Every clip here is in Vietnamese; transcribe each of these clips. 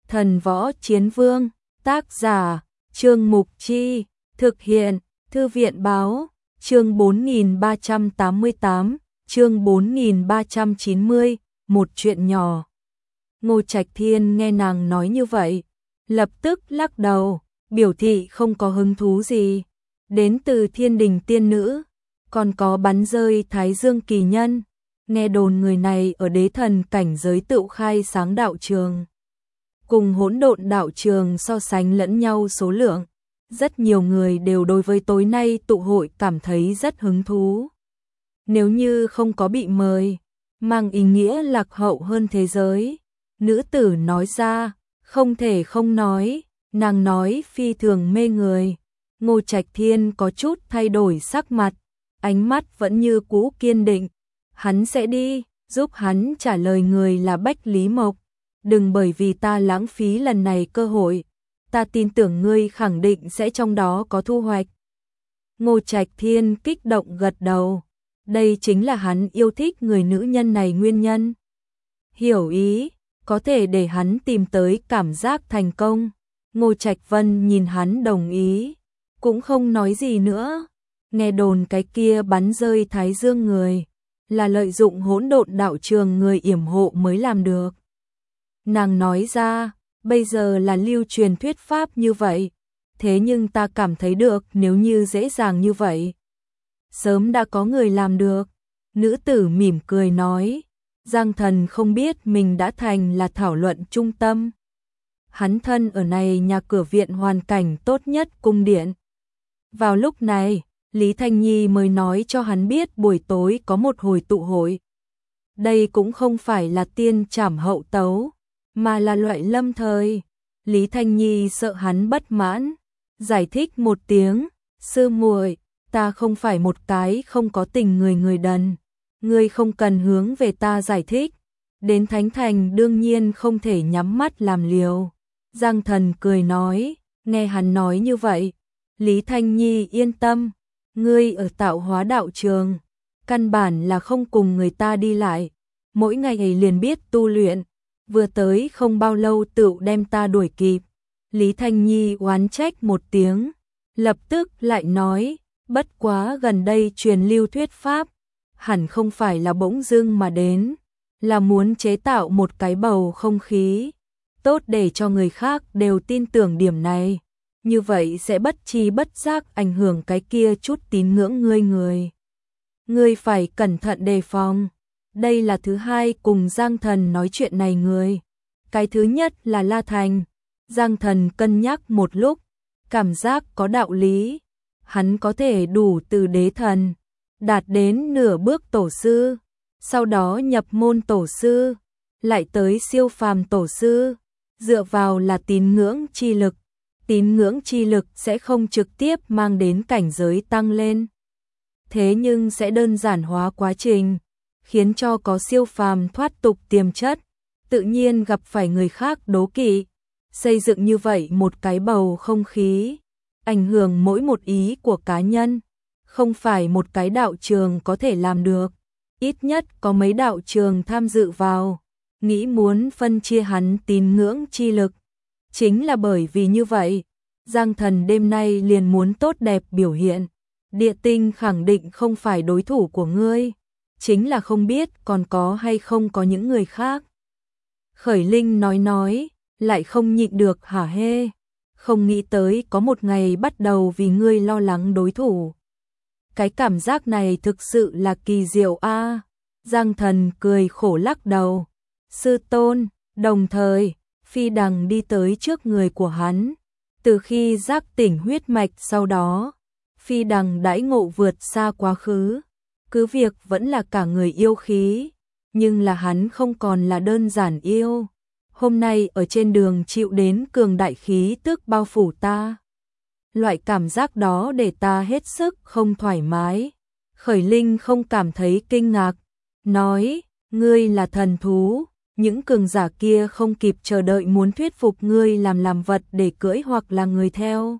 Thần Võ Chiến Vương, tác giả, Trương Mục Chi, thực hiện, Thư viện Báo, chương 4388, chương 4390, một chuyện nhỏ. Ngô Trạch Thiên nghe nàng nói như vậy, lập tức lắc đầu, biểu thị không có hứng thú gì. Đến từ Thiên Đình tiên nữ, còn có bắn rơi Thái Dương kỳ nhân, nghe đồn người này ở đế thần cảnh giới tựu khai sáng đạo trường. Cùng hỗn độn đạo trường so sánh lẫn nhau số lượng, rất nhiều người đều đối với tối nay tụ hội cảm thấy rất hứng thú. Nếu như không có bị mời, mang ý nghĩa lạc hậu hơn thế giới. Nữ tử nói ra, không thể không nói, nàng nói phi thường mê người. Ngô Trạch Thiên có chút thay đổi sắc mặt, ánh mắt vẫn như cũ kiên định. Hắn sẽ đi, giúp hắn trả lời người là Bách Lý Mộc. Đừng bởi vì ta lãng phí lần này cơ hội, ta tin tưởng ngươi khẳng định sẽ trong đó có thu hoạch. Ngô Trạch Thiên kích động gật đầu, đây chính là hắn yêu thích người nữ nhân này nguyên nhân. Hiểu ý, có thể để hắn tìm tới cảm giác thành công. Ngô Trạch Vân nhìn hắn đồng ý, cũng không nói gì nữa. Nghe đồn cái kia bắn rơi Thái Dương người, là lợi dụng hỗn độn đạo trường người yểm hộ mới làm được. Nàng nói ra, bây giờ là lưu truyền thuyết pháp như vậy, thế nhưng ta cảm thấy được nếu như dễ dàng như vậy, sớm đã có người làm được. Nữ tử mỉm cười nói, Giang Thần không biết mình đã thành là thảo luận trung tâm. Hắn thân ở này nhà cửa viện hoàn cảnh tốt nhất cung điện. Vào lúc này, Lý Thanh Nhi mới nói cho hắn biết buổi tối có một hồi tụ hội. Đây cũng không phải là tiên trảm hậu tấu, mà là loại lâm thời. Lý Thanh Nhi sợ hắn bất mãn, giải thích một tiếng, sư muội, ta không phải một cái không có tình người đần, ngươi không cần hướng về ta giải thích, đến Thánh Thành đương nhiên không thể nhắm mắt làm liều. Giang Thần cười nói, nghe hắn nói như vậy, Lý Thanh Nhi yên tâm, ngươi ở Tạo Hóa đạo trường, căn bản là không cùng người ta đi lại, mỗi ngày ấy liền biết tu luyện, vừa tới không bao lâu tựu đem ta đuổi kịp. Lý Thanh Nhi oán trách một tiếng, lập tức lại nói, bất quá gần đây truyền lưu thuyết pháp, hẳn không phải là bỗng dưng mà đến, là muốn chế tạo một cái bầu không khí tốt để cho người khác đều tin tưởng điểm này, như vậy sẽ bất tri bất giác ảnh hưởng cái kia chút tín ngưỡng người. Ngươi phải cẩn thận đề phòng. Đây là thứ hai cùng Giang Thần nói chuyện này người. Cái thứ nhất là La Thành. Giang Thần cân nhắc một lúc, cảm giác có đạo lý. Hắn có thể đủ từ đế thần, đạt đến nửa bước tổ sư, sau đó nhập môn tổ sư, lại tới siêu phàm tổ sư, dựa vào là tín ngưỡng chi lực. Tín ngưỡng chi lực sẽ không trực tiếp mang đến cảnh giới tăng lên, thế nhưng sẽ đơn giản hóa quá trình, khiến cho có siêu phàm thoát tục tiềm chất, tự nhiên gặp phải người khác đố kỵ. Xây dựng như vậy một cái bầu không khí, ảnh hưởng mỗi một ý của cá nhân, không phải một cái đạo trường có thể làm được, ít nhất có mấy đạo trường tham dự vào, nghĩ muốn phân chia hắn tín ngưỡng chi lực. Chính là bởi vì như vậy, Giang Thần đêm nay liền muốn tốt đẹp biểu hiện. Địa tinh khẳng định không phải đối thủ của ngươi, chính là không biết còn có hay không có những người khác. Khởi Linh nói, lại không nhịn được hả hê, không nghĩ tới có một ngày bắt đầu vì ngươi lo lắng đối thủ. Cái cảm giác này thực sự là kỳ diệu a. Giang Thần cười khổ lắc đầu. Sư tôn, đồng thời Phi Đằng đi tới trước người của hắn. Từ khi giác tỉnh huyết mạch sau đó, Phi Đằng đãi ngộ vượt xa quá khứ. Cứ việc vẫn là cả người yêu khí, nhưng là hắn không còn là đơn giản yêu. Hôm nay ở trên đường chịu đến cường đại khí tức bao phủ ta. Loại cảm giác đó để ta hết sức không thoải mái. Khởi Linh không cảm thấy kinh ngạc, nói, ngươi là thần thú. Những cường giả kia không kịp chờ đợi muốn thuyết phục ngươi làm vật để cưỡi hoặc là người theo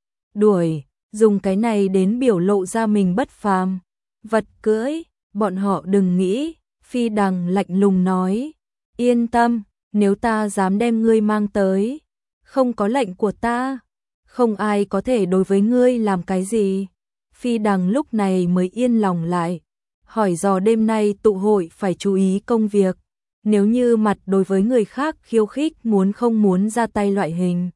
đuổi, dùng cái này đến biểu lộ ra mình bất phàm. Vật cưỡi, bọn họ đừng nghĩ. Phi Đằng lạnh lùng nói, yên tâm, nếu ta dám đem ngươi mang tới, không có lệnh của ta, không ai có thể đối với ngươi làm cái gì. Phi Đằng lúc này mới yên lòng lại, hỏi dò đêm nay tụ hội phải chú ý công việc, nếu như mặt đối với người khác khiêu khích muốn không muốn ra tay loại hình.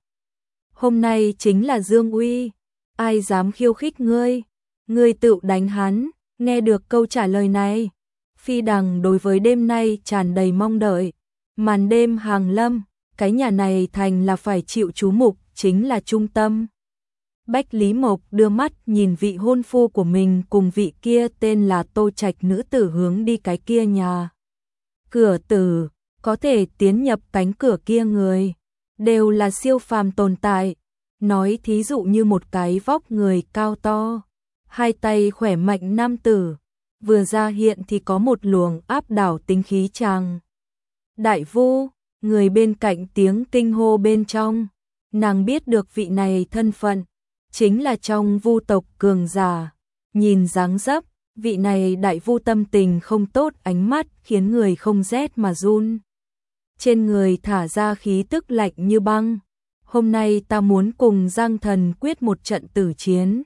Hôm nay chính là Dương Uy, ai dám khiêu khích ngươi tự đánh hắn. Nghe được câu trả lời này, Phi Đằng đối với đêm nay tràn đầy mong đợi. Màn đêm hàng lâm, cái nhà này thành là phải chịu chú mục, chính là trung tâm. Bách Lý Mộc đưa mắt nhìn vị hôn phu của mình cùng vị kia tên là Tô Trạch nữ tử hướng đi cái kia nhà. Cửa tử, có thể tiến nhập cánh cửa kia người, đều là siêu phàm tồn tại. Nói thí dụ như một cái vóc người cao to, hai tay khỏe mạnh nam tử, vừa ra hiện thì có một luồng áp đảo tính khí chàng. Đại Vu, người bên cạnh tiếng kinh hô bên trong, nàng biết được vị này thân phận, chính là trong Vu tộc cường giả. Nhìn dáng dấp, vị này Đại Vu tâm tình không tốt, ánh mắt khiến người không rét mà run. Trên người thả ra khí tức lạnh như băng. Hôm nay ta muốn cùng Giang Thần quyết một trận tử chiến.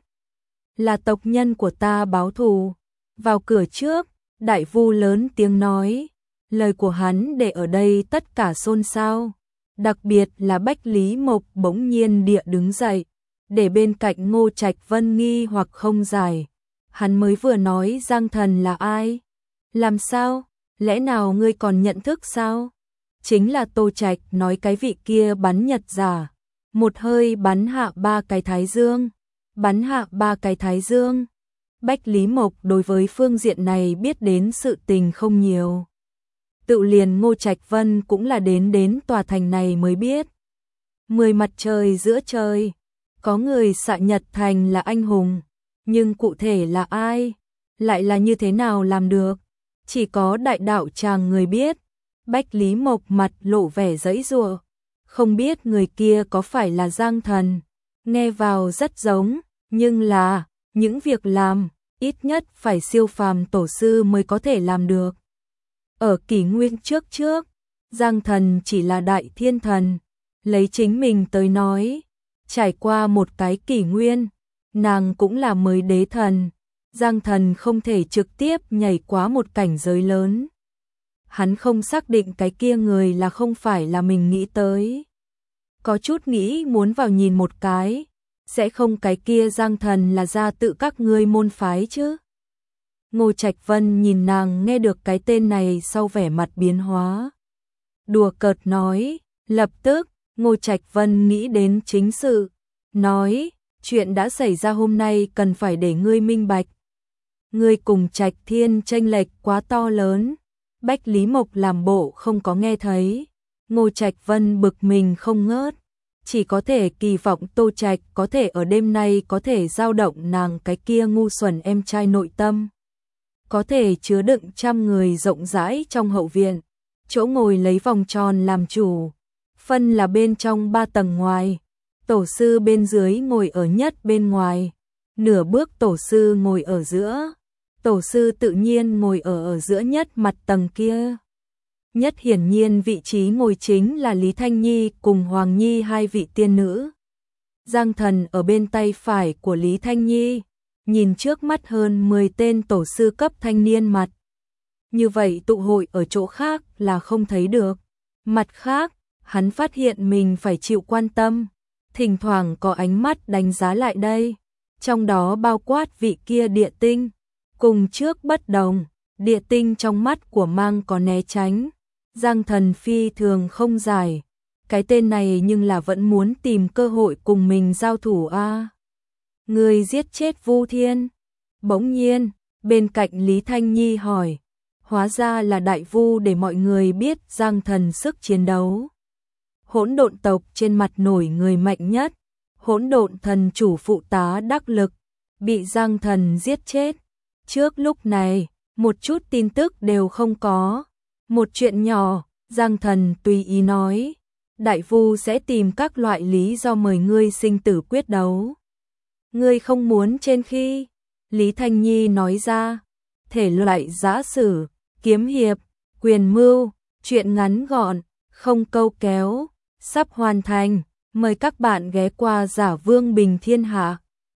Là tộc nhân của ta báo thù. Vào cửa trước, Đại Vu lớn tiếng nói. Lời của hắn để ở đây tất cả xôn xao. Đặc biệt là Bách Lý Mộc bỗng nhiên địa đứng dậy, để bên cạnh Ngô Trạch Vân nghi hoặc không giải. Hắn mới vừa nói Giang Thần là ai? Làm sao? Lẽ nào ngươi còn nhận thức sao? Chính là Tô Trạch nói cái vị kia bắn nhật giả. Một hơi bắn hạ 3 cái thái dương. Bắn hạ 3 cái thái dương. Bách Lý Mộc đối với phương diện này biết đến sự tình không nhiều. Tự liền Ngô Trạch Vân cũng là đến tòa thành này mới biết. 10 mặt trời giữa trời, có người xạ nhật thành là anh hùng, nhưng cụ thể là ai, lại là như thế nào làm được, chỉ có đại đạo tràng người biết. Bách Lý Mộc mặt lộ vẻ giãy giụa, không biết người kia có phải là Giang Thần, nghe vào rất giống, nhưng là những việc làm ít nhất phải siêu phàm tổ sư mới có thể làm được. Ở kỷ nguyên trước, Giang Thần chỉ là đại thiên thần, lấy chính mình tới nói, trải qua một cái kỷ nguyên, nàng cũng là mới đế thần, Giang Thần không thể trực tiếp nhảy quá một cảnh giới lớn. Hắn không xác định cái kia người là không phải là mình nghĩ tới. Có chút nghĩ muốn vào nhìn một cái, sẽ không cái kia Giang Thần là ra tự các ngươi môn phái chứ. Ngô Trạch Vân nhìn nàng nghe được cái tên này sau vẻ mặt biến hóa. Đùa cợt nói, lập tức, Ngô Trạch Vân nghĩ đến chính sự, nói, chuyện đã xảy ra hôm nay cần phải để ngươi minh bạch. Ngươi cùng Trạch Thiên chênh lệch quá to lớn. Bách Lý Mộc làm bộ không có nghe thấy. Ngô Trạch Vân bực mình không ngớt, chỉ có thể kỳ vọng Tô Trạch có thể ở đêm nay có thể dao động nàng cái kia ngu xuẩn em trai nội tâm. Có thể chứa đựng trăm người rộng rãi trong hậu viện, chỗ ngồi lấy vòng tròn làm chủ, phân là bên trong 3 tầng ngoài, tổ sư bên dưới ngồi ở nhất bên ngoài, nửa bước tổ sư ngồi ở giữa, tổ sư tự nhiên ngồi ở giữa nhất mặt tầng kia. Nhất hiển nhiên vị trí ngồi chính là Lý Thanh Nhi cùng Hoàng Nhi hai vị tiên nữ. Giang Thần ở bên tay phải của Lý Thanh Nhi, nhìn trước mắt hơn 10 tên tổ sư cấp thanh niên mặt. Như vậy tụ hội ở chỗ khác là không thấy được. Mặt khác, hắn phát hiện mình phải chịu quan tâm, thỉnh thoảng có ánh mắt đánh giá lại đây, trong đó bao quát vị kia địa tinh. Cùng trước bất đồng, địa tinh trong mắt của mang có né tránh. Giang Thần phi thường không giải, cái tên này nhưng là vẫn muốn tìm cơ hội cùng mình giao thủ a. Người giết chết Vu Thiên. Bỗng nhiên, bên cạnh Lý Thanh Nhi hỏi, hóa ra là Đại Vu để mọi người biết Giang Thần sức chiến đấu. Hỗn độn tộc trên mặt nổi người mạnh nhất, hỗn độn thần chủ phụ tá đắc lực, bị Giang Thần giết chết. Trước lúc này, một chút tin tức đều không có. Một chuyện nhỏ, Giang Thần tùy ý nói, Đại Vu sẽ tìm các loại lý do mời ngươi sinh tử quyết đấu. Ngươi không muốn trên khi, Lý Thanh Nhi nói ra, thể loại giã sử, kiếm hiệp, quyền mưu, chuyện ngắn gọn, không câu kéo, sắp hoàn thành. Mời các bạn ghé qua Giả Vương Bình Thiên Hạ.